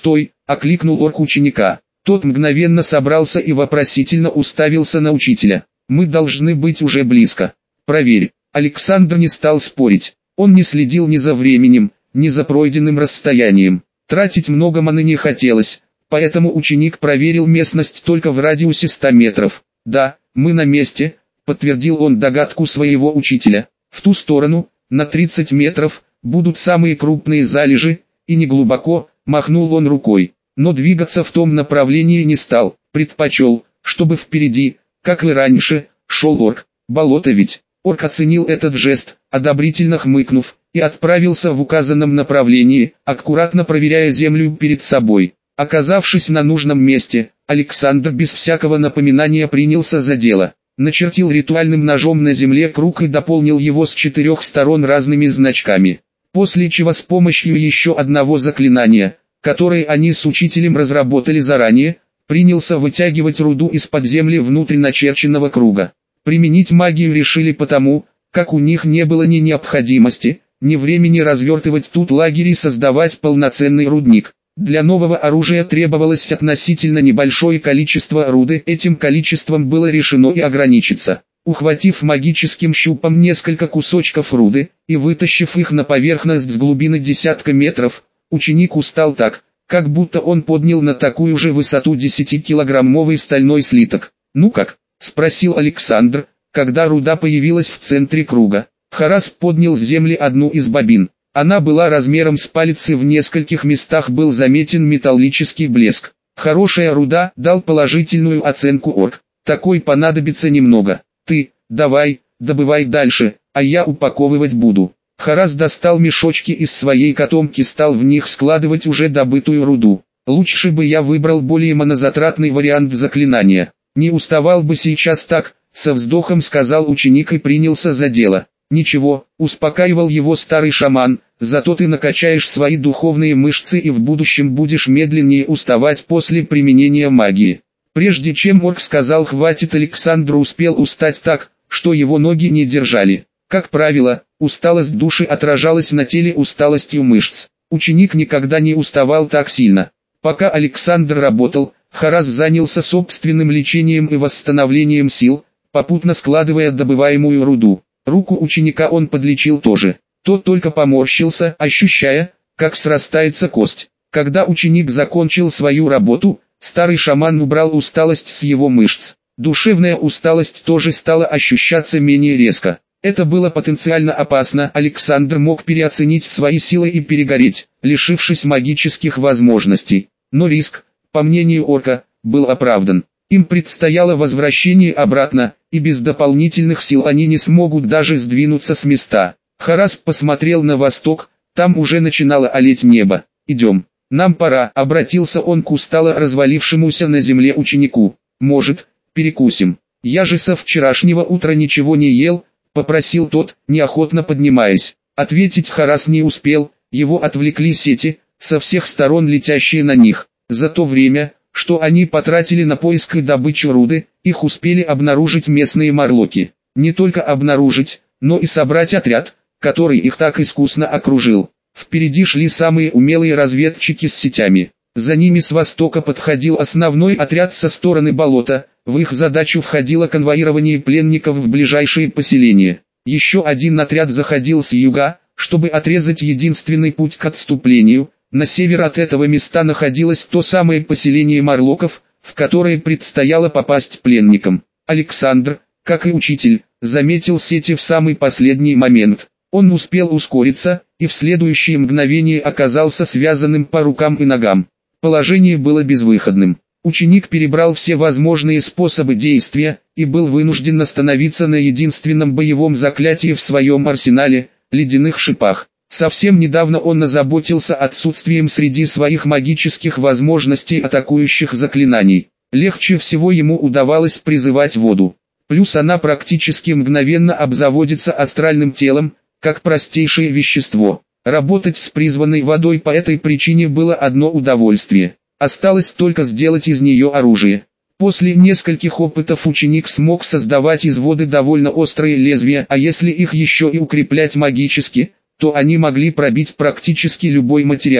«Стой!» – окликнул орк ученика. Тот мгновенно собрался и вопросительно уставился на учителя. «Мы должны быть уже близко. Проверь». Александр не стал спорить. Он не следил ни за временем, ни за пройденным расстоянием. Тратить много маны не хотелось, поэтому ученик проверил местность только в радиусе 100 метров. «Да, мы на месте», – подтвердил он догадку своего учителя. «В ту сторону, на 30 метров, будут самые крупные залежи, и не глубоко», – махнул он рукой. Но двигаться в том направлении не стал, предпочел, чтобы впереди, как и раньше, шел орк. Болото ведь. Орк оценил этот жест, одобрительно хмыкнув, и отправился в указанном направлении, аккуратно проверяя землю перед собой. Оказавшись на нужном месте, Александр без всякого напоминания принялся за дело. Начертил ритуальным ножом на земле круг и дополнил его с 4 сторон разными значками. После чего с помощью еще одного заклинания, которое они с учителем разработали заранее, принялся вытягивать руду из-под земли внутрь начерченного круга. Применить магию решили потому, как у них не было ни необходимости, ни времени развертывать тут лагерь и создавать полноценный рудник. Для нового оружия требовалось относительно небольшое количество руды, этим количеством было решено и ограничиться. Ухватив магическим щупом несколько кусочков руды, и вытащив их на поверхность с глубины десятка метров, ученик устал так, как будто он поднял на такую же высоту 10-килограммовый стальной слиток. «Ну как?» – спросил Александр, когда руда появилась в центре круга. Харас поднял с земли одну из бобин. Она была размером с палец и в нескольких местах был заметен металлический блеск. «Хорошая руда», – дал положительную оценку орк. «Такой понадобится немного. Ты, давай, добывай дальше, а я упаковывать буду». Харас достал мешочки из своей котомки и стал в них складывать уже добытую руду. «Лучше бы я выбрал более монозатратный вариант заклинания. Не уставал бы сейчас так», — со вздохом сказал ученик и принялся за дело. «Ничего», — успокаивал его старый шаман, «зато ты накачаешь свои духовные мышцы и в будущем будешь медленнее уставать после применения магии». Прежде чем орк сказал «хватит», Александр успел устать так, что его ноги не держали. Как правило, усталость души отражалась на теле усталостью мышц. Ученик никогда не уставал так сильно. Пока Александр работал, Харас занялся собственным лечением и восстановлением сил, попутно складывая добываемую руду. Руку ученика он подлечил тоже. Тот только поморщился, ощущая, как срастается кость. Когда ученик закончил свою работу, старый шаман убрал усталость с его мышц. Душевная усталость тоже стала ощущаться менее резко. Это было потенциально опасно, Александр мог переоценить свои силы и перегореть, лишившись магических возможностей. Но риск, по мнению орка, был оправдан. Им предстояло возвращение обратно, и без дополнительных сил они не смогут даже сдвинуться с места. Харас посмотрел на восток, там уже начинало алеть небо. «Идем, нам пора», — обратился он к устало развалившемуся на земле ученику. «Может, перекусим? Я же со вчерашнего утра ничего не ел», — попросил тот, неохотно поднимаясь. Ответить Харас не успел, его отвлекли сети, со всех сторон летящие на них. За то время, что они потратили на поиск и добычу руды, их успели обнаружить местные морлоки. Не только обнаружить, но и собрать отряд, который их так искусно окружил. Впереди шли самые умелые разведчики с сетями. За ними с востока подходил основной отряд со стороны болота, в их задачу входило конвоирование пленников в ближайшие поселения. Еще один отряд заходил с юга, чтобы отрезать единственный путь к отступлению. На север от этого места находилось то самое поселение морлоков, в которое предстояло попасть пленникам. Александр, как и учитель, заметил сети в самый последний момент. Он успел ускориться, и в следующее мгновение оказался связанным по рукам и ногам. Положение было безвыходным. Ученик перебрал все возможные способы действия, и был вынужден остановиться на единственном боевом заклятии в своем арсенале – ледяных шипах. Совсем недавно он озаботился отсутствием среди своих магических возможностей атакующих заклинаний. Легче всего ему удавалось призывать воду. Плюс она практически мгновенно обзаводится астральным телом, как простейшее вещество. Работать с призванной водой по этой причине было одно удовольствие. Осталось только сделать из нее оружие. После нескольких опытов ученик смог создавать из воды довольно острые лезвия, а если их еще и укреплять магически, то они могли пробить практически любой материал.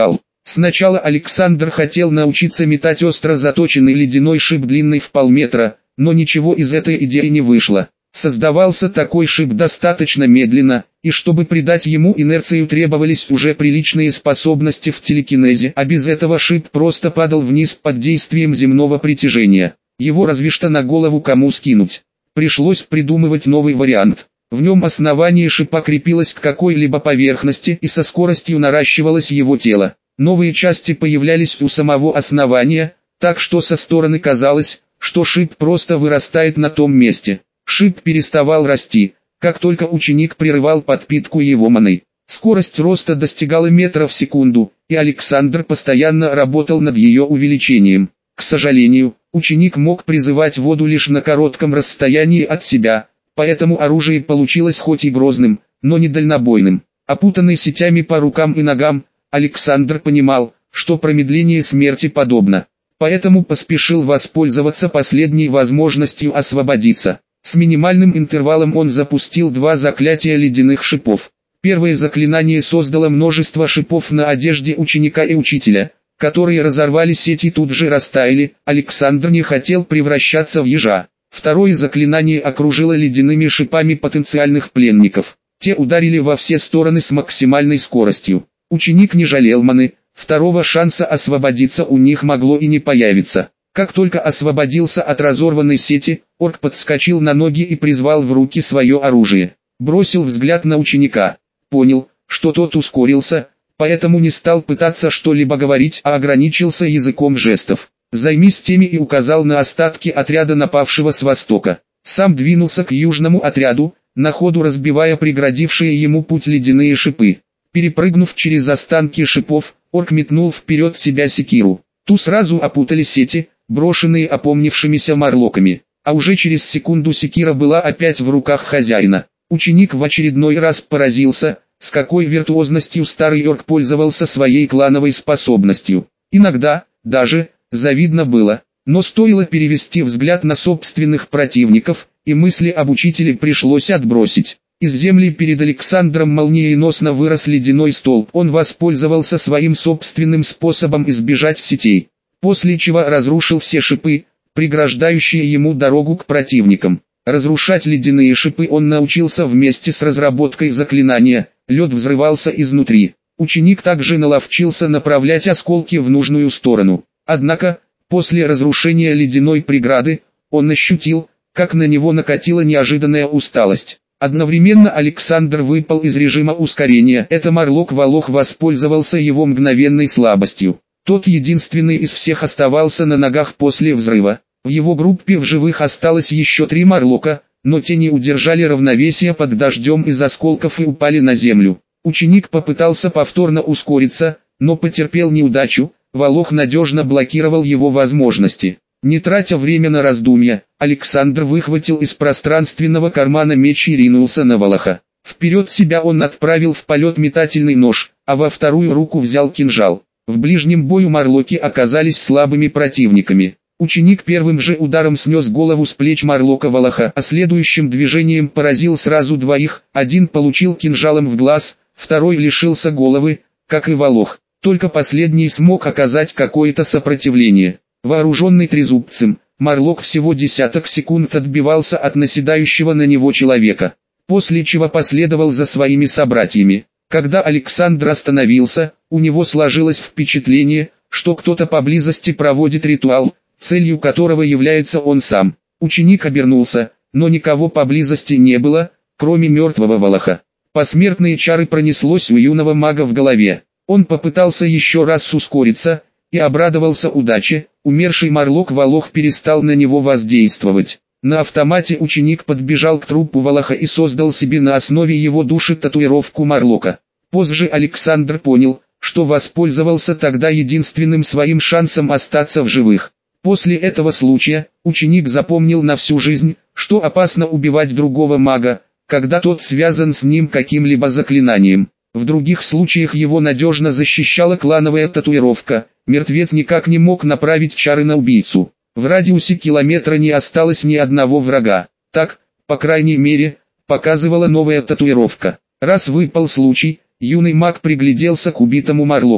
Сначала Александр хотел научиться метать остро заточенный ледяной шип длиной в полметра, но ничего из этой идеи не вышло. Создавался такой шип достаточно медленно, и чтобы придать ему инерцию требовались уже приличные способности в телекинезе, а без этого шип просто падал вниз под действием земного притяжения. Его разве что на голову кому скинуть. Пришлось придумывать новый вариант. В нем основание шипа крепилось к какой-либо поверхности и со скоростью наращивалось его тело. Новые части появлялись у самого основания, так что со стороны казалось, что шип просто вырастает на том месте. Шип переставал расти, как только ученик прерывал подпитку его маной. Скорость роста достигала метра в секунду, и Александр постоянно работал над ее увеличением. К сожалению, ученик мог призывать воду лишь на коротком расстоянии от себя, поэтому оружие получилось хоть и грозным, но не дальнобойным. Опутанный сетями по рукам и ногам, Александр понимал, что промедление смерти подобно. Поэтому поспешил воспользоваться последней возможностью освободиться. С минимальным интервалом он запустил 2 заклятия ледяных шипов. Первое заклинание создало множество шипов на одежде ученика и учителя, которые разорвали сети и тут же растаяли. Александр не хотел превращаться в ежа. Второе заклинание окружило ледяными шипами потенциальных пленников. Те ударили во все стороны с максимальной скоростью. Ученик не жалел маны, второго шанса освободиться у них могло и не появиться. Как только освободился от разорванной сети, орк подскочил на ноги и призвал в руки свое оружие. Бросил взгляд на ученика. Понял, что тот ускорился, поэтому не стал пытаться что-либо говорить, а ограничился языком жестов. «Займись теми» и указал на остатки отряда, напавшего с востока. Сам двинулся к южному отряду, на ходу разбивая преградившие ему путь ледяные шипы. Перепрыгнув через останки шипов, орк метнул вперед себя секиру. Ту сразу опутали сети, брошенные опомнившимися морлоками. А уже через секунду секира была опять в руках хозяина. Ученик в очередной раз поразился, с какой виртуозностью старый орк пользовался своей клановой способностью. Иногда, даже, завидно было, но стоило перевести взгляд на собственных противников, и мысли об учителе пришлось отбросить. Из земли перед Александром молниеносно вырос ледяной столб. Он воспользовался своим собственным способом избежать сетей, после чего разрушил все шипы, преграждающие ему дорогу к противникам. Разрушать ледяные шипы он научился вместе с разработкой заклинания, лед взрывался изнутри. Ученик также наловчился направлять осколки в нужную сторону. Однако, после разрушения ледяной преграды, он ощутил, как на него накатила неожиданная усталость. Одновременно Александр выпал из режима ускорения. Это Морлок-Волох воспользовался его мгновенной слабостью. Тот единственный из всех оставался на ногах после взрыва. В его группе в живых осталось еще 3 Морлока, но те не удержали равновесия под дождем из осколков и упали на землю. Ученик попытался повторно ускориться, но потерпел неудачу. Волох надежно блокировал его возможности. Не тратя время на раздумья, Александр выхватил из пространственного кармана меч и ринулся на Волоха. Вперед себя он отправил в полет метательный нож, а во вторую руку взял кинжал. В ближнем бою морлоки оказались слабыми противниками. Ученик первым же ударом снес голову с плеч морлока Волоха, а следующим движением поразил сразу 2. Один получил кинжалом в глаз, второй лишился головы, как и Волох. Только последний смог оказать какое-то сопротивление. Вооруженный трезубцем, морлок всего десяток секунд отбивался от наседающего на него человека, после чего последовал за своими собратьями. Когда Александр остановился, у него сложилось впечатление, что кто-то поблизости проводит ритуал, целью которого является он сам. Ученик обернулся, но никого поблизости не было, кроме мертвого Волоха. Посмертные чары пронеслось у юного мага в голове. Он попытался еще раз ускориться, и обрадовался удаче. Умерший Морлок-Волох перестал на него воздействовать. На автомате ученик подбежал к трупу Волоха и создал себе на основе его души татуировку Морлока. Позже Александр понял, что воспользовался тогда единственным своим шансом остаться в живых. После этого случая, ученик запомнил на всю жизнь, что опасно убивать другого мага, когда тот связан с ним каким-либо заклинанием. В других случаях его надежно защищала клановая татуировка. Мертвец никак не мог направить чары на убийцу. В радиусе километра не осталось ни одного врага. Так, по крайней мере, показывала новая татуировка. Раз выпал случай, юный маг пригляделся к убитому Морлоку.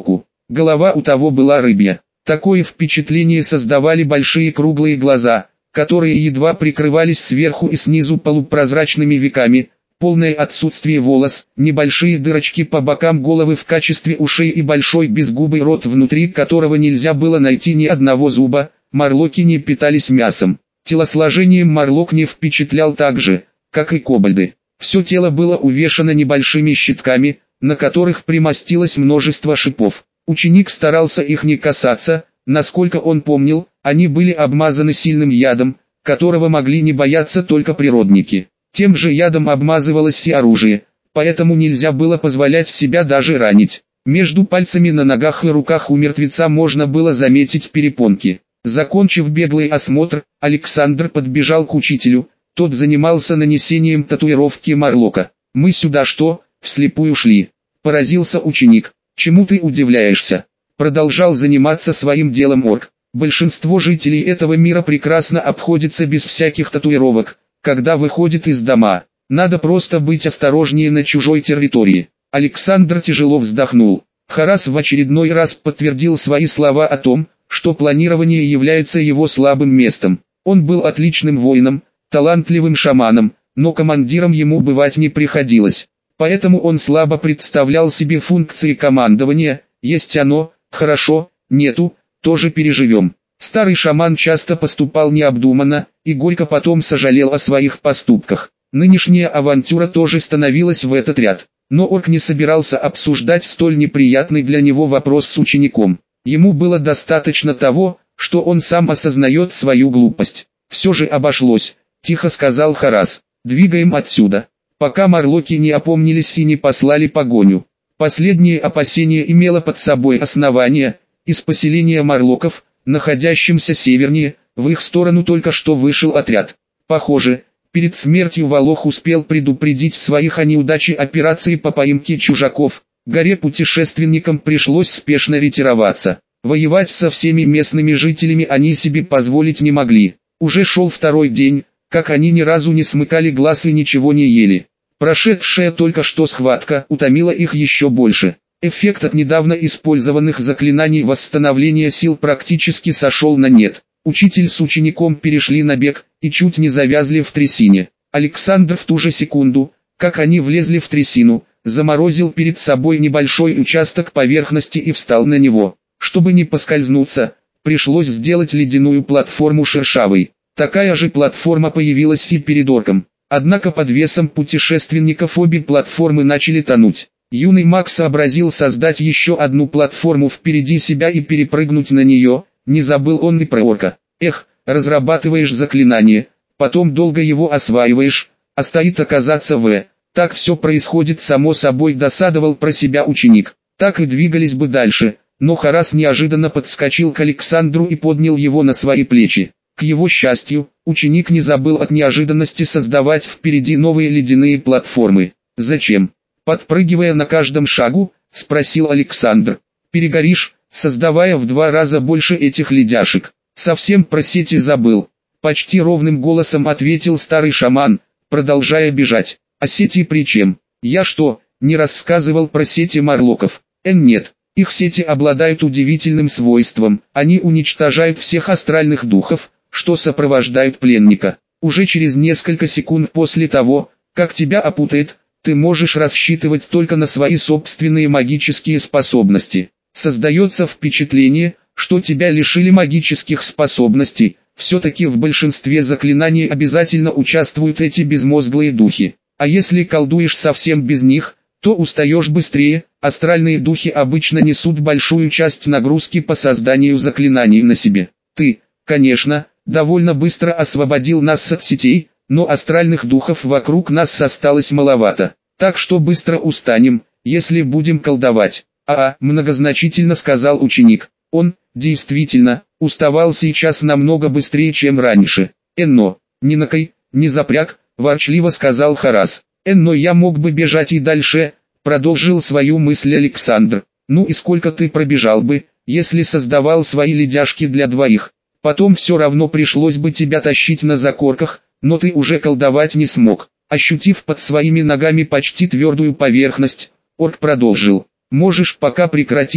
Голова у того была рыбья. Такое впечатление создавали большие круглые глаза, которые едва прикрывались сверху и снизу полупрозрачными веками, полное отсутствие волос, небольшие дырочки по бокам головы в качестве ушей и большой безгубый рот, внутри которого нельзя было найти ни одного зуба. Морлоки не питались мясом. Телосложением морлок не впечатлял так же, как и кобальды. Все тело было увешано небольшими щитками, на которых примостилось множество шипов. Ученик старался их не касаться, насколько он помнил, они были обмазаны сильным ядом, которого могли не бояться только природники. Тем же ядом обмазывалось и оружие, поэтому нельзя было позволять себя даже ранить. Между пальцами на ногах и руках у мертвеца можно было заметить перепонки. Закончив беглый осмотр, Александр подбежал к учителю, тот занимался нанесением татуировки морлока. «Мы сюда что, вслепую шли?» – поразился ученик. «Чему ты удивляешься?» Продолжал заниматься своим делом орк. Большинство жителей этого мира прекрасно обходится без всяких татуировок, когда выходит из дома. Надо просто быть осторожнее на чужой территории. Александр тяжело вздохнул. Харас в очередной раз подтвердил свои слова о том, что планирование является его слабым местом. Он был отличным воином, талантливым шаманом, но командиром ему бывать не приходилось. Поэтому он слабо представлял себе функции командования. Есть оно, хорошо, нету, тоже переживем. Старый шаман часто поступал необдуманно, и горько потом сожалел о своих поступках. Нынешняя авантюра тоже становилась в этот ряд. Но орк не собирался обсуждать столь неприятный для него вопрос с учеником. Ему было достаточно того, что он сам осознает свою глупость. «Все же обошлось», – тихо сказал Харас. «Двигаем отсюда, пока морлоки не опомнились и не послали погоню». Последнее опасение имело под собой основание. Из поселения морлоков, находящимся севернее, в их сторону только что вышел отряд. Похоже, перед смертью Волох успел предупредить своих о неудаче операции по поимке чужаков. Горе-путешественникам пришлось спешно ретироваться. Воевать со всеми местными жителями они себе позволить не могли. Уже шел второй день, как они ни разу не смыкали глаз и ничего не ели. Прошедшая только что схватка утомила их еще больше. Эффект от недавно использованных заклинаний восстановления сил практически сошел на нет. Учитель с учеником перешли на бег и чуть не завязли в трясине. Александр в ту же секунду, как они влезли в трясину, заморозил перед собой небольшой участок поверхности и встал на него. Чтобы не поскользнуться, пришлось сделать ледяную платформу шершавой. Такая же платформа появилась и перед орком. Однако под весом путешественников обе платформы начали тонуть. Юный маг сообразил создать еще одну платформу впереди себя и перепрыгнуть на нее. Не забыл он и про орка. Эх, разрабатываешь заклинание, потом долго его осваиваешь, а стоит оказаться так все происходит само собой, досадовал про себя ученик. Так и двигались бы дальше, но Харас неожиданно подскочил к Александру и поднял его на свои плечи. К его счастью, ученик не забыл от неожиданности создавать впереди новые ледяные платформы. «Зачем?» Подпрыгивая на каждом шагу, спросил Александр. «Перегоришь, создавая в 2 раза больше этих ледяшек». «Совсем про сети забыл», — почти ровным голосом ответил старый шаман, продолжая бежать. «А сети при чем? Я что, не рассказывал про сети морлоков?» Нет, их сети обладают удивительным свойством, они уничтожают всех астральных духов, что сопровождают пленника. Уже через несколько секунд после того, как тебя опутает, ты можешь рассчитывать только на свои собственные магические способности. Создается впечатление, что тебя лишили магических способностей. Все-таки в большинстве заклинаний обязательно участвуют эти безмозглые духи. А если колдуешь совсем без них, то устаешь быстрее. Астральные духи обычно несут большую часть нагрузки по созданию заклинаний на себе. Ты, конечно, довольно быстро освободил нас от сетей, но астральных духов вокруг нас осталось маловато. Так что быстро устанем, если будем колдовать. Многозначительно сказал ученик. Он, действительно, уставал сейчас намного быстрее, чем раньше. «Энно, не накай, не запряг», – ворчливо сказал Харас. «Энно, я мог бы бежать и дальше», – продолжил свою мысль Александр. «Ну и сколько ты пробежал бы, если создавал свои ледяшки для двоих? Потом все равно пришлось бы тебя тащить на закорках, но ты уже колдовать не смог». Ощутив под своими ногами почти твердую поверхность, орк продолжил. «Можешь пока прекратить,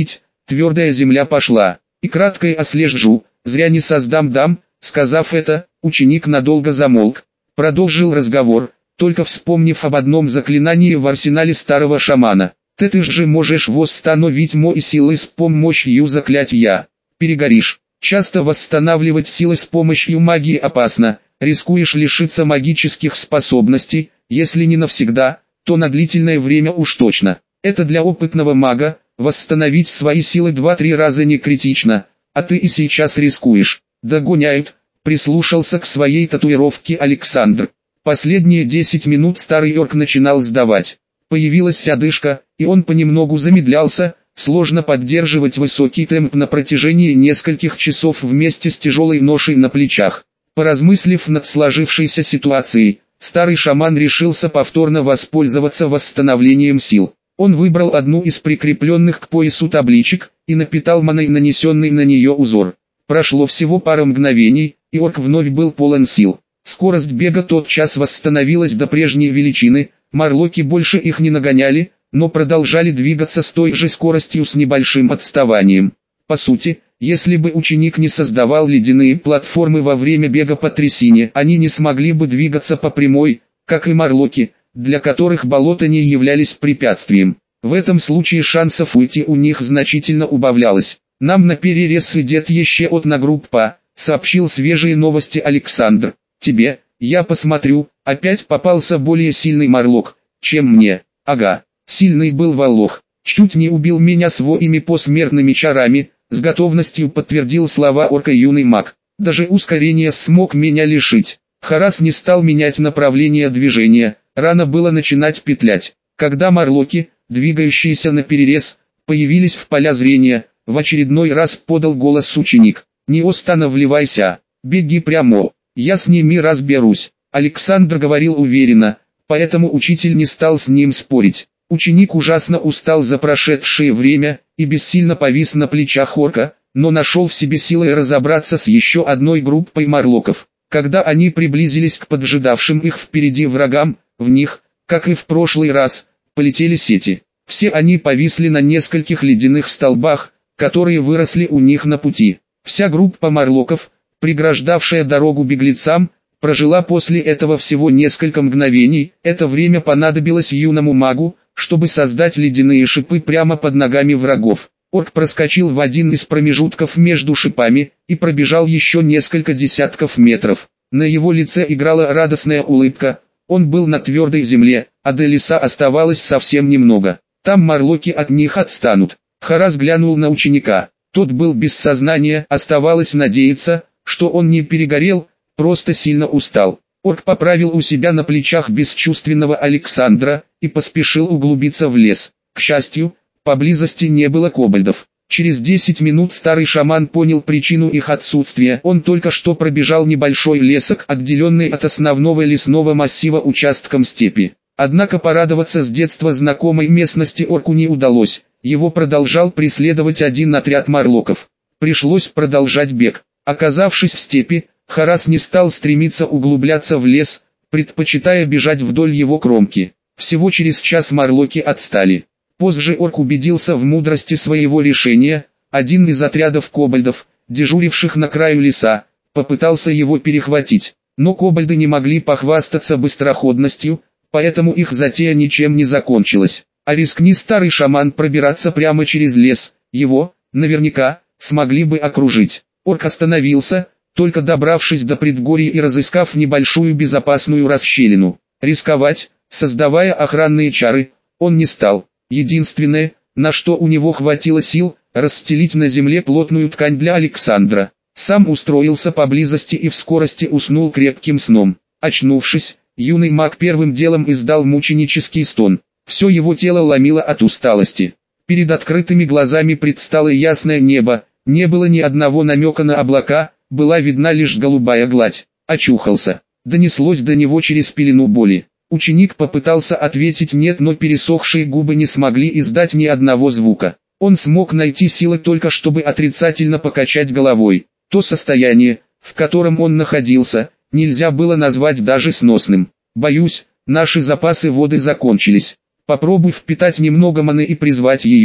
твердая земля пошла. И краткое ослежу, зря не создам дам. Сказав это, ученик надолго замолк, продолжил разговор, только вспомнив об одном заклинании в арсенале старого шамана. Ты же можешь восстановить мои силы с помощью заклятия. Перегоришь. Часто восстанавливать силы с помощью магии опасно, рискуешь лишиться магических способностей, если не навсегда, то на длительное время уж точно. Это для опытного мага, восстановить свои силы 2-3 раза не критично, а ты и сейчас рискуешь. Догоняют, прислушался к своей татуировке Александр. Последние 10 минут старый орк начинал сдавать. Появилась одышка, и он понемногу замедлялся, сложно поддерживать высокий темп на протяжении нескольких часов вместе с тяжелой ношей на плечах. Поразмыслив над сложившейся ситуацией, старый шаман решился повторно воспользоваться восстановлением сил. Он выбрал одну из прикрепленных к поясу табличек и напитал маной нанесенный на нее узор. Прошло всего пара мгновений, и орк вновь был полон сил. Скорость бега тотчас восстановилась до прежней величины, марлоки больше их не нагоняли, но продолжали двигаться с той же скоростью с небольшим отставанием. По сути, если бы ученик не создавал ледяные платформы во время бега по трясине, они не смогли бы двигаться по прямой, как и марлоки, для которых болота не являлись препятствием. В этом случае шансов уйти у них значительно убавлялось. «Нам на перерез идет еще одна группа», — сообщил свежие новости Александр. «Тебе, я посмотрю, опять попался более сильный марлок, чем мне». «Ага, сильный был Волох, чуть не убил меня своими посмертными чарами», — с готовностью подтвердил слова орка юный маг. «Даже ускорение смог меня лишить. Харас не стал менять направление движения, рано было начинать петлять. Когда марлоки, двигающиеся на перерез, появились в поля зрения, в очередной раз подал голос ученик. «Не останавливайся, беги прямо, я с ними разберусь». Александр говорил уверенно, поэтому учитель не стал с ним спорить. Ученик ужасно устал за прошедшее время и бессильно повис на плечах орка, но нашел в себе силы разобраться с еще одной группой марлоков. Когда они приблизились к поджидавшим их впереди врагам, в них, как и в прошлый раз, полетели сети. Все они повисли на нескольких ледяных столбах, которые выросли у них на пути. Вся группа марлоков, преграждавшая дорогу беглецам, прожила после этого всего несколько мгновений. Это время понадобилось юному магу, чтобы создать ледяные шипы прямо под ногами врагов. Орк проскочил в один из промежутков между шипами и пробежал еще несколько десятков метров. На его лице играла радостная улыбка. Он был на твердой земле, а до леса оставалось совсем немного. Там марлоки от них отстанут. Харас глянул на ученика. Тот был без сознания, оставалось надеяться, что он не перегорел, просто сильно устал. Орк поправил у себя на плечах бесчувственного Александра и поспешил углубиться в лес. К счастью, поблизости не было кобальдов. Через 10 минут старый шаман понял причину их отсутствия. Он только что пробежал небольшой лесок, отделенный от основного лесного массива участком степи. Однако порадоваться с детства знакомой местности орку не удалось. Его продолжал преследовать один отряд марлоков. Пришлось продолжать бег. Оказавшись в степи, Харас не стал стремиться углубляться в лес, предпочитая бежать вдоль его кромки. Всего через час марлоки отстали. Позже орк убедился в мудрости своего решения. Один из отрядов кобальдов, дежуривших на краю леса, попытался его перехватить. Но кобальды не могли похвастаться быстроходностью, поэтому их затея ничем не закончилась. А рискни старый шаман пробираться прямо через лес, его, наверняка, смогли бы окружить. Орк остановился, только добравшись до предгорья и разыскав небольшую безопасную расщелину. Рисковать, создавая охранные чары, он не стал. Единственное, на что у него хватило сил, расстелить на земле плотную ткань для Александра. Сам устроился поблизости и в скорости уснул крепким сном. Очнувшись, юный маг первым делом издал мученический стон. Все его тело ломило от усталости. Перед открытыми глазами предстало ясное небо, не было ни одного намека на облака, была видна лишь голубая гладь. Очухался. Донеслось до него через пелену боли. Ученик попытался ответить «нет», но пересохшие губы не смогли издать ни одного звука. Он смог найти силы только чтобы отрицательно покачать головой. То состояние, в котором он находился, нельзя было назвать даже сносным. «Боюсь, наши запасы воды закончились. Попробуй впитать немного маны и призвать ее».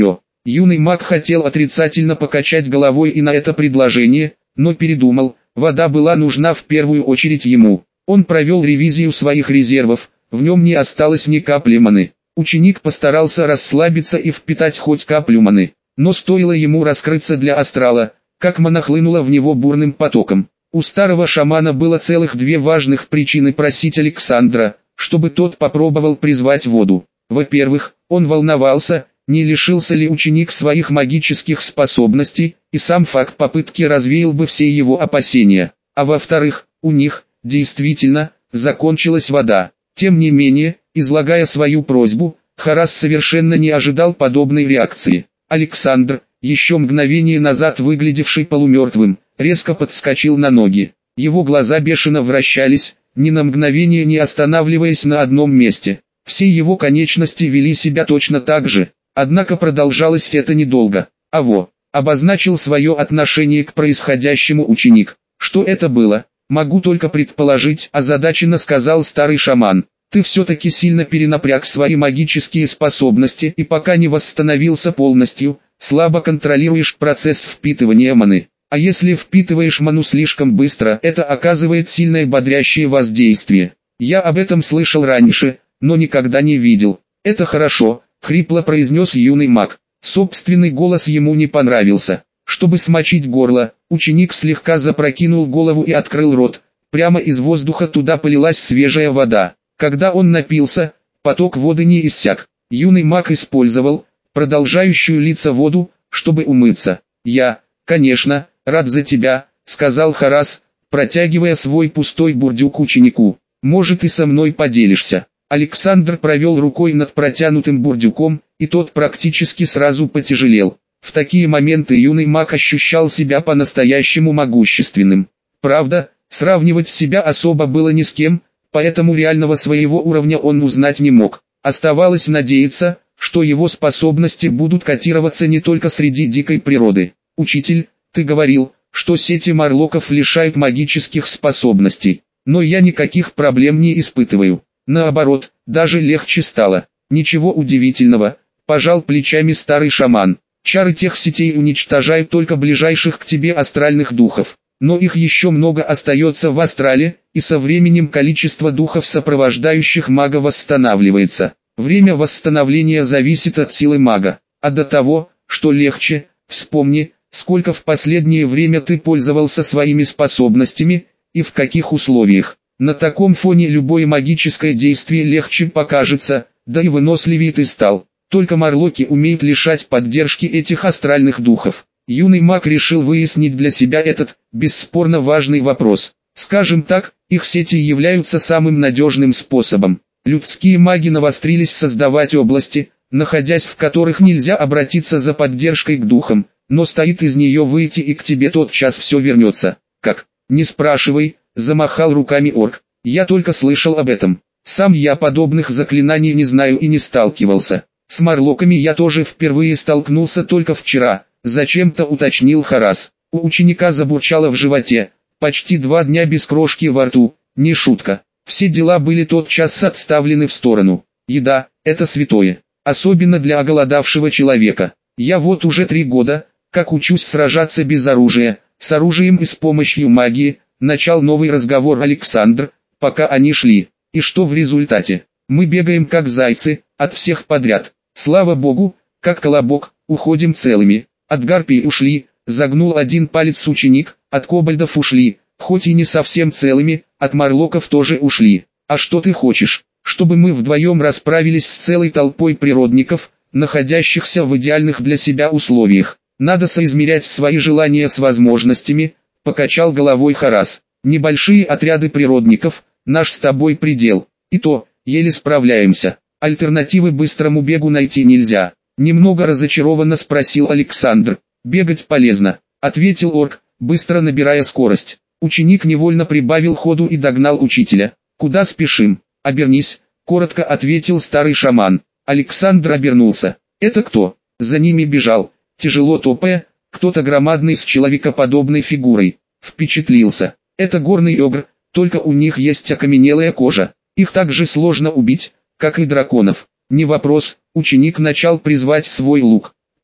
Юный маг хотел отрицательно покачать головой и на это предложение, но передумал, вода была нужна в первую очередь ему. Он провел ревизию своих резервов, в нем не осталось ни капли маны. Ученик постарался расслабиться и впитать хоть каплю маны, но стоило ему раскрыться для астрала, как мана хлынула в него бурным потоком. У старого шамана было целых две важных причины просить Александра, чтобы тот попробовал призвать воду. Во-первых, он волновался, не лишился ли ученик своих магических способностей, и сам факт попытки развеял бы все его опасения. А во-вторых, у них, действительно, закончилась вода. Тем не менее, излагая свою просьбу, Харас совершенно не ожидал подобной реакции. Александр, еще мгновение назад выглядевший полумертвым, резко подскочил на ноги. Его глаза бешено вращались, ни на мгновение не останавливаясь на одном месте. Все его конечности вели себя точно так же, однако продолжалось это недолго. Обозначил свое отношение к происходящему ученик. Что это было? Могу только предположить, озадаченно сказал старый шаман. Ты все-таки сильно перенапряг свои магические способности и пока не восстановился полностью, слабо контролируешь процесс впитывания маны. А если впитываешь ману слишком быстро, это оказывает сильное бодрящее воздействие. Я об этом слышал раньше, но никогда не видел. Это хорошо, хрипло произнес юный маг. Собственный голос ему не понравился. Чтобы смочить горло, ученик слегка запрокинул голову и открыл рот. Прямо из воздуха туда полилась свежая вода. Когда он напился, поток воды не иссяк. Юный маг использовал продолжающую литься воду, чтобы умыться. «Я, конечно, рад за тебя», — сказал Харас, протягивая свой пустой бурдюк ученику. «Может, и со мной поделишься». Александр провел рукой над протянутым бурдюком, и тот практически сразу потяжелел. В такие моменты юный маг ощущал себя по-настоящему могущественным. Правда, сравнивать себя особо было ни с кем, поэтому реального своего уровня он узнать не мог. Оставалось надеяться, что его способности будут котироваться не только среди дикой природы. «Учитель, ты говорил, что сети морлоков лишают магических способностей, но я никаких проблем не испытываю. Наоборот, даже легче стало». «Ничего удивительного», – пожал плечами старый шаман. «Чары тех сетей уничтожают только ближайших к тебе астральных духов, но их еще много остается в астрале, и со временем количество духов, сопровождающих мага, восстанавливается. Время восстановления зависит от силы мага, а до того, что легче, вспомни, сколько в последнее время ты пользовался своими способностями, и в каких условиях. На таком фоне любое магическое действие легче покажется, да и выносливее ты стал. Только морлоки умеют лишать поддержки этих астральных духов». Юный маг решил выяснить для себя этот, бесспорно важный вопрос. Скажем так, их сети являются самым надежным способом. Людские маги навострились создавать области, находясь в которых нельзя обратиться за поддержкой к духам, но стоит из нее выйти и к тебе тотчас все вернется. «Как? Не спрашивай», — замахал руками орк. «Я только слышал об этом. Сам я подобных заклинаний не знаю и не сталкивался. С морлоками я тоже впервые столкнулся только вчера», — зачем-то уточнил Харас. У ученика забурчало в животе, почти 2 дня без крошки во рту, не шутка. Все дела были тотчас отставлены в сторону. Еда – это святое, особенно для оголодавшего человека. Я вот уже 3 года, как учусь сражаться без оружия, с оружием и с помощью магии, начал новый разговор Александр, пока они шли. И что в результате? Мы бегаем как зайцы, от всех подряд. Слава богу, как колобок, уходим целыми. От гарпий ушли, загнул один палец ученик, от кобальдов ушли, хоть и не совсем целыми, от морлоков тоже ушли. А что ты хочешь? Чтобы мы вдвоем расправились с целой толпой природников, находящихся в идеальных для себя условиях. Надо соизмерять свои желания с возможностями, покачал головой Харас. Небольшие отряды природников, наш с тобой предел. И то, еле справляемся. Альтернативы быстрому бегу найти нельзя. Немного разочарованно спросил Александр. «Бегать полезно», — ответил орк, быстро набирая скорость. Ученик невольно прибавил ходу и догнал учителя. «Куда спешим? Обернись», — коротко ответил старый шаман. Александр обернулся. «Это кто?» За ними бежал, тяжело топая, кто-то громадный с человекоподобной фигурой. Впечатлился. «Это горный огр, только у них есть окаменелая кожа. Их так же сложно убить, как и драконов». «Не вопрос», ученик начал призвать свой лук.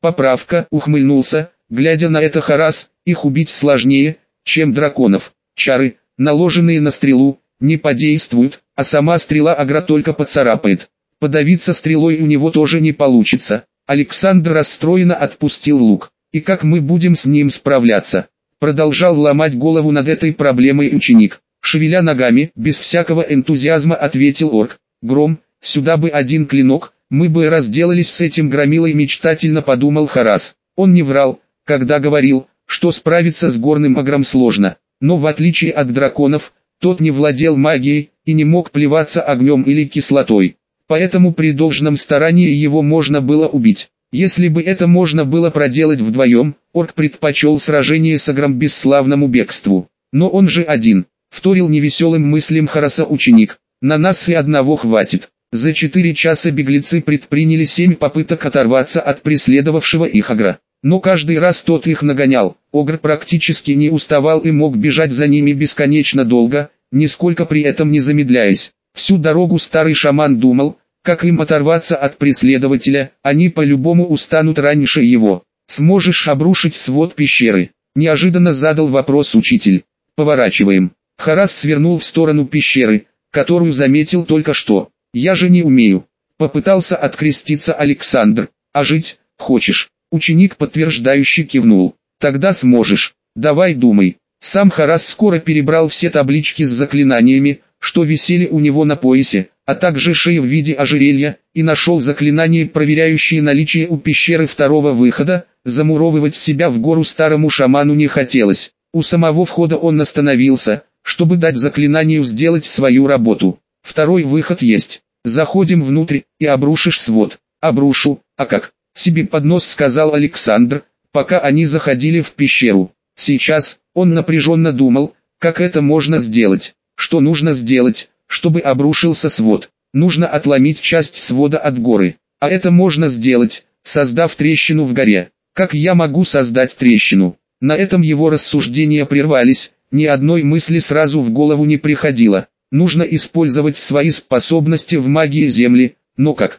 Поправка, ухмыльнулся, глядя на это Харас, их убить сложнее, чем драконов. Чары, наложенные на стрелу, не подействуют, а сама стрела Агра только поцарапает. Подавиться стрелой у него тоже не получится. Александр расстроенно отпустил лук. И как мы будем с ним справляться? Продолжал ломать голову над этой проблемой ученик. Шевеля ногами, без всякого энтузиазма ответил орк. Гром, сюда бы один клинок, мы бы разделались с этим громилой, мечтательно подумал Харас. Он не врал, когда говорил, что справиться с горным агром сложно. Но в отличие от драконов, тот не владел магией и не мог плеваться огнем или кислотой. Поэтому при должном старании его можно было убить. Если бы это можно было проделать вдвоем, орк предпочел сражение с агром бесславному бегству. Но он же один, вторил невеселым мыслям Хараса ученик. На нас и одного хватит. За 4 часа беглецы предприняли 7 попыток оторваться от преследовавшего их агра. Но каждый раз тот их нагонял. Огр практически не уставал и мог бежать за ними бесконечно долго, нисколько при этом не замедляясь. Всю дорогу старый шаман думал, как им оторваться от преследователя, они по-любому устанут раньше его. «Сможешь обрушить свод пещеры?» – неожиданно задал вопрос учитель. «Поворачиваем». Харас свернул в сторону пещеры, которую заметил только что. «Я же не умею». Попытался откреститься Александр. «А жить хочешь?» Ученик подтверждающе кивнул. «Тогда сможешь. Давай думай». Сам Харас скоро перебрал все таблички с заклинаниями, что висели у него на поясе, а также шеи в виде ожерелья, и нашел заклинание, проверяющее наличие у пещеры второго выхода. Замуровывать себя в гору старому шаману не хотелось. У самого входа он остановился, чтобы дать заклинанию сделать свою работу. «Второй выход есть. Заходим внутрь, и обрушишь свод». «Обрушу, а как?» Себе под нос сказал Александр, пока они заходили в пещеру. Сейчас, он напряженно думал, как это можно сделать. Что нужно сделать, чтобы обрушился свод? Нужно отломить часть свода от горы. А это можно сделать, создав трещину в горе. Как я могу создать трещину? На этом его рассуждения прервались, ни одной мысли сразу в голову не приходило. Нужно использовать свои способности в магии земли, но как?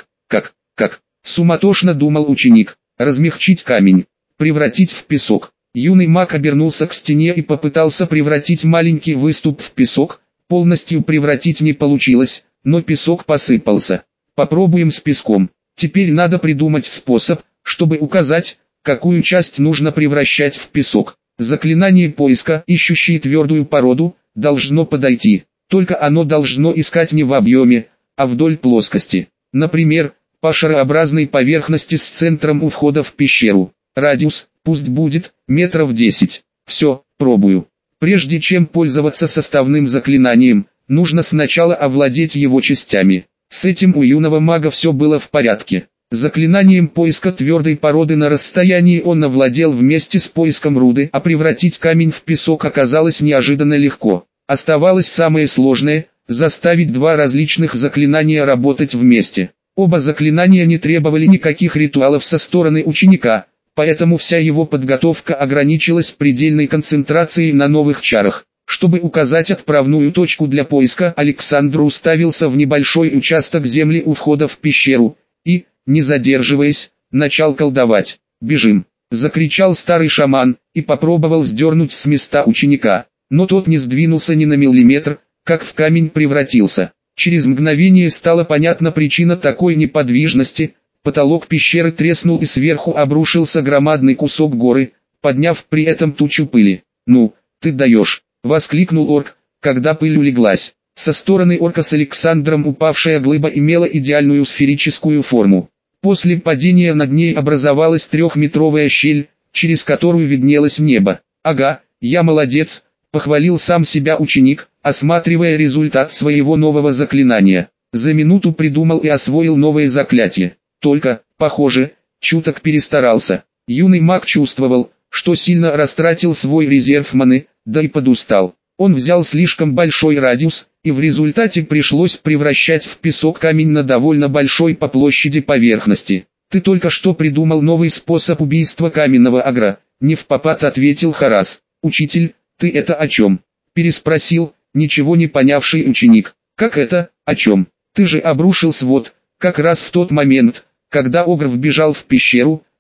Суматошно думал ученик. Размягчить камень, превратить в песок. Юный маг обернулся к стене и попытался превратить маленький выступ в песок. Полностью превратить не получилось, но песок посыпался. Попробуем с песком. Теперь надо придумать способ, чтобы указать, какую часть нужно превращать в песок. Заклинание поиска, ищущее твердую породу, должно подойти. Только оно должно искать не в объеме, а вдоль плоскости. Например, по шарообразной поверхности с центром у входа в пещеру. Радиус, пусть будет, метров 10. Все, пробую. Прежде чем пользоваться составным заклинанием, нужно сначала овладеть его частями. С этим у юного мага все было в порядке. Заклинанием поиска твердой породы на расстоянии он овладел вместе с поиском руды, а превратить камень в песок оказалось неожиданно легко. Оставалось самое сложное – заставить два различных заклинания работать вместе. Оба заклинания не требовали никаких ритуалов со стороны ученика, поэтому вся его подготовка ограничилась предельной концентрацией на новых чарах. Чтобы указать отправную точку для поиска, Александр уставился в небольшой участок земли у входа в пещеру и, не задерживаясь, начал колдовать. «Бежим!» – закричал старый шаман и попробовал сдернуть с места ученика, но тот не сдвинулся ни на миллиметр, как в камень превратился. Через мгновение стала понятна причина такой неподвижности. Потолок пещеры треснул и сверху обрушился громадный кусок горы, подняв при этом тучу пыли. «Ну, ты даешь!» — воскликнул орк, когда пыль улеглась. Со стороны орка с Александром упавшая глыба имела идеальную сферическую форму. После падения над ней образовалась 3-метровая щель, через которую виднелось небо. «Ага, я молодец!» — похвалил сам себя ученик, осматривая результат своего нового заклинания. За минуту придумал и освоил новое заклятие. Только, похоже, чуток перестарался. Юный маг чувствовал, что сильно растратил свой резерв маны, да и подустал. Он взял слишком большой радиус, и в результате пришлось превращать в песок камень на довольно большой по площади поверхности. «Ты только что придумал новый способ убийства каменного агра», — невпопад ответил Харас. «Учитель, ты это о чем?» — переспросил ничего не понявший ученик. «Как это, о чем? Ты же обрушил свод, как раз в тот момент, когда огр вбежал в пещеру,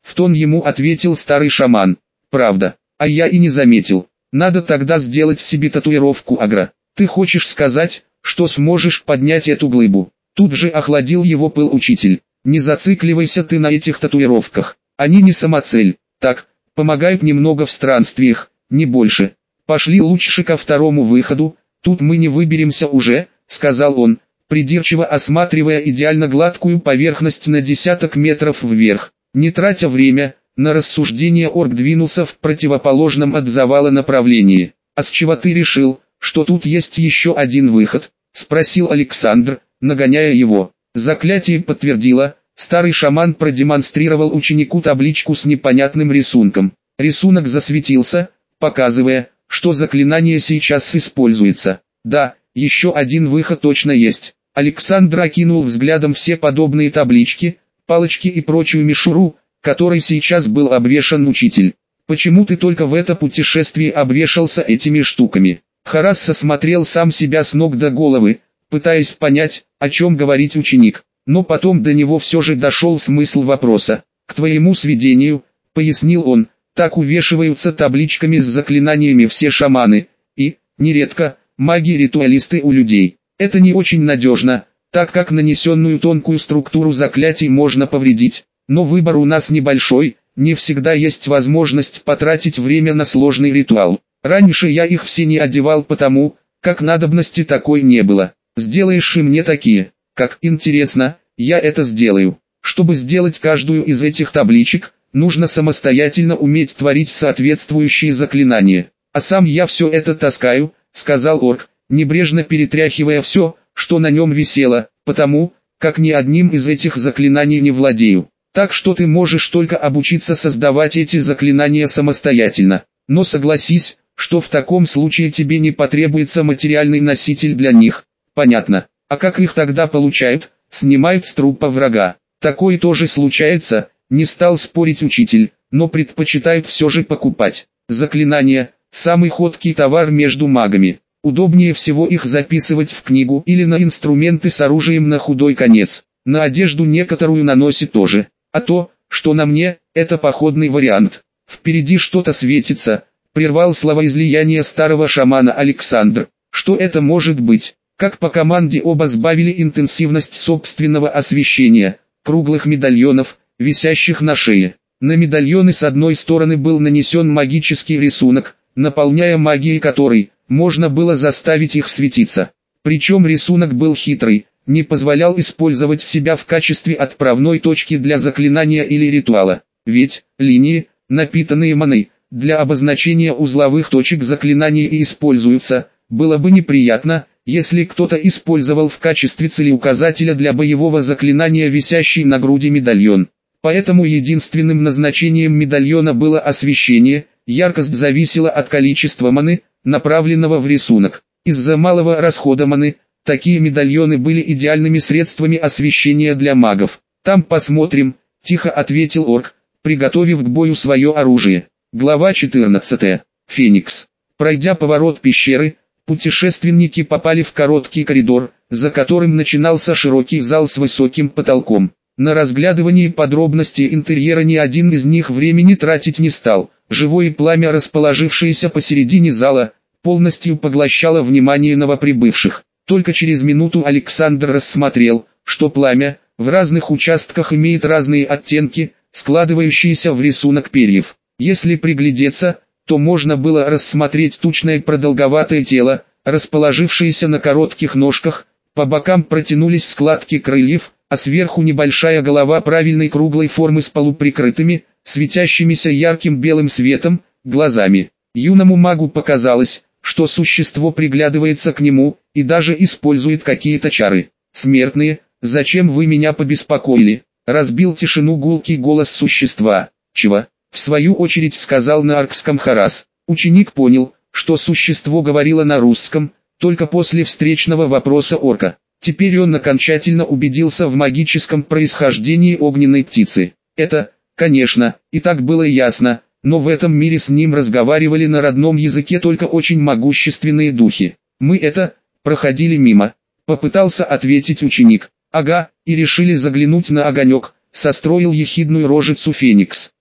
В тон ему ответил старый шаман. Правда, а я и не заметил. Надо тогда сделать себе татуировку агро. Ты хочешь сказать, что сможешь поднять эту глыбу? Тут же охладил его пыл учитель. Не зацикливайся ты на этих татуировках. Они не самоцель. Так, помогают немного в странствиях, не больше. Пошли лучше ко второму выходу, тут мы не выберемся уже, сказал он, придирчиво осматривая идеально гладкую поверхность на десяток метров вверх. Не тратя время на рассуждение, орк двинулся в противоположном от завала направлении. «А с чего ты решил, что тут есть еще один выход?» — спросил Александр, нагоняя его. Заклятие подтвердило, старый шаман продемонстрировал ученику табличку с непонятным рисунком. Рисунок засветился, показывая, что заклинание сейчас используется. Да, еще один выход точно есть. Александр окинул взглядом все подобные таблички, палочки и прочую мишуру, которой сейчас был обвешан учитель. «Почему ты только в это путешествие обвешался этими штуками?» Харас осмотрел сам себя с ног до головы, пытаясь понять, о чем говорит ученик. Но потом до него все же дошел смысл вопроса. «К твоему сведению», — пояснил он, — «так увешиваются табличками с заклинаниями все шаманы, и, нередко, маги-ритуалисты у людей. Это не очень надежно, так как нанесенную тонкую структуру заклятий можно повредить. Но выбор у нас небольшой, не всегда есть возможность потратить время на сложный ритуал. Раньше я их все не одевал потому, как надобности такой не было. Сделаешь и мне такие, как интересно, я это сделаю. Чтобы сделать каждую из этих табличек, нужно самостоятельно уметь творить соответствующие заклинания. А сам я все это таскаю», — сказал орк, небрежно перетряхивая все, что на нем висело, потому, как ни одним из этих заклинаний не владею. Так что ты можешь только обучиться создавать эти заклинания самостоятельно. Но согласись, что в таком случае тебе не потребуется материальный носитель для них. Понятно. А как их тогда получают? Снимают с трупа врага. Такое тоже случается, не стал спорить учитель, но предпочитают все же покупать. Заклинания – самый ходкий товар между магами. Удобнее всего их записывать в книгу или на инструменты с оружием на худой конец. На одежду некоторую наносит тоже. А то, что на мне, это походный вариант. Впереди что-то светится, прервал словоизлияние старого шамана Александр. Что это может быть? Как по команде оба сбавили интенсивность собственного освещения, круглых медальонов, висящих на шее. На медальоны с одной стороны был нанесен магический рисунок, наполняя магией который, можно было заставить их светиться. Причем рисунок был хитрый, не позволял использовать себя в качестве отправной точки для заклинания или ритуала. Ведь, линии, напитанные маной, для обозначения узловых точек заклинаний и используются, было бы неприятно, если кто-то использовал в качестве целеуказателя для боевого заклинания висящий на груди медальон. Поэтому единственным назначением медальона было освещение, яркость зависела от количества маны, направленного в рисунок. Из-за малого расхода маны, такие медальоны были идеальными средствами освещения для магов. «Там посмотрим», — тихо ответил орк, приготовив к бою свое оружие. Глава 14. Феникс. Пройдя поворот пещеры, путешественники попали в короткий коридор, за которым начинался широкий зал с высоким потолком. На разглядывание подробностей интерьера ни один из них времени тратить не стал. Живое пламя, расположившееся посередине зала, полностью поглощало внимание новоприбывших. Только через минуту Александр рассмотрел, что пламя в разных участках имеет разные оттенки, складывающиеся в рисунок перьев. Если приглядеться, то можно было рассмотреть тучное продолговатое тело, расположившееся на коротких ножках, по бокам протянулись складки крыльев, а сверху небольшая голова правильной круглой формы с полуприкрытыми, светящимися ярким белым светом, глазами. Юному магу показалось, что существо приглядывается к нему, и даже использует какие-то чары. «Смертные, зачем вы меня побеспокоили?» — разбил тишину гулкий голос существа. «Чего?» — в свою очередь сказал на аркском Харас. Ученик понял, что существо говорило на русском, только после встречного вопроса орка. Теперь он окончательно убедился в магическом происхождении огненной птицы. Это, конечно, и так было ясно, но в этом мире с ним разговаривали на родном языке только очень могущественные духи. «Мы это, проходили мимо», — попытался ответить ученик. «Ага, и решили заглянуть на огонек», — состроил ехидную рожицу Феникс.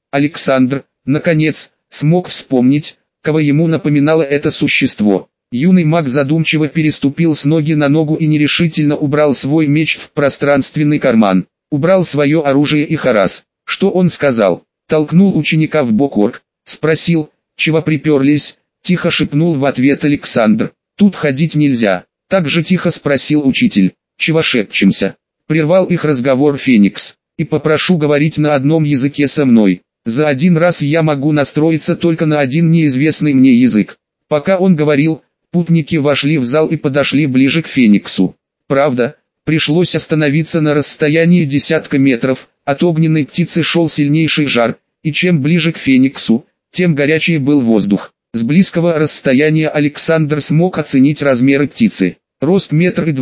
Александр, наконец, смог вспомнить, кого ему напоминало это существо. Юный маг задумчиво переступил с ноги на ногу и нерешительно убрал свой меч в пространственный карман. Убрал свое оружие и харас. Что он сказал? Толкнул ученика в бок орк, спросил, чего приперлись, тихо шепнул в ответ Александр. Тут ходить нельзя. Так же тихо спросил учитель. Чего шепчемся? Прервал их разговор Феникс. И попрошу говорить на одном языке со мной. За один раз я могу настроиться только на один неизвестный мне язык. Пока он говорил, путники вошли в зал и подошли ближе к Фениксу. Правда, пришлось остановиться на расстоянии десятка метров, от огненной птицы шел сильнейший жар, и чем ближе к Фениксу, тем горячее был воздух. С близкого расстояния Александр смог оценить размеры птицы. Рост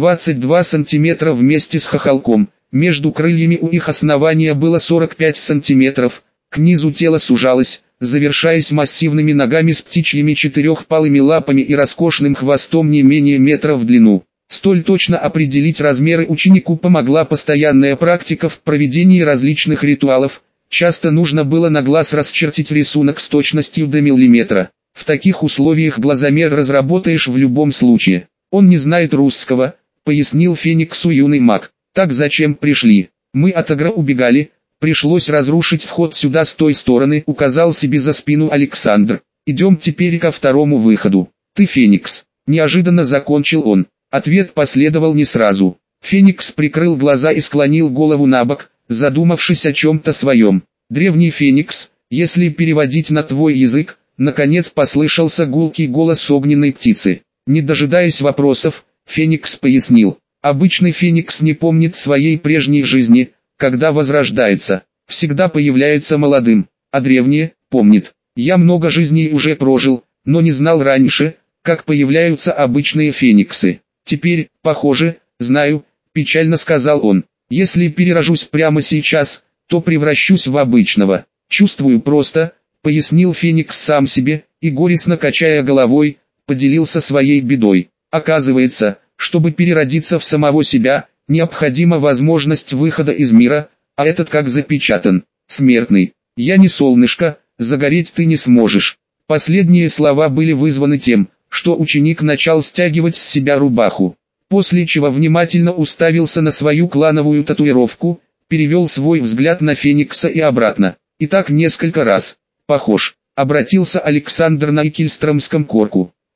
1,22 м вместе с хохолком, между крыльями у их основания было 45 сантиметров, к низу тело сужалось, завершаясь массивными ногами с птичьими четырехпалыми лапами и роскошным хвостом не менее метра в длину. Столь точно определить размеры ученику помогла постоянная практика в проведении различных ритуалов, часто нужно было на глаз расчертить рисунок с точностью до миллиметра. В таких условиях глазомер разработаешь в любом случае. Он не знает русского, пояснил Фениксу юный маг. Так зачем пришли? Мы от Агра убегали, пришлось разрушить вход сюда с той стороны, указал себе за спину Александр. Идем теперь ко второму выходу. Ты Феникс. Неожиданно закончил он. Ответ последовал не сразу. Феникс прикрыл глаза и склонил голову набок, задумавшись о чем-то своем. Древний Феникс, если переводить на твой язык, наконец послышался гулкий голос огненной птицы. Не дожидаясь вопросов, Феникс пояснил. Обычный Феникс не помнит своей прежней жизни, когда возрождается, всегда появляется молодым, а древние, помнит. Я много жизней уже прожил, но не знал раньше, как появляются обычные Фениксы. Теперь, похоже, знаю, печально сказал он. Если перерожусь прямо сейчас, то превращусь в обычного. Чувствую просто, пояснил Феникс сам себе, и горестно качая головой, поделился своей бедой. Оказывается, чтобы переродиться в самого себя, необходима возможность выхода из мира, а этот как запечатан. Смертный, я не солнышко, загореть ты не сможешь. Последние слова были вызваны тем, что ученик начал стягивать с себя рубаху, после чего внимательно уставился на свою клановую татуировку, перевел свой взгляд на Феникса и обратно. И так несколько раз. Похож, обратился Александр на Экельстромском корку.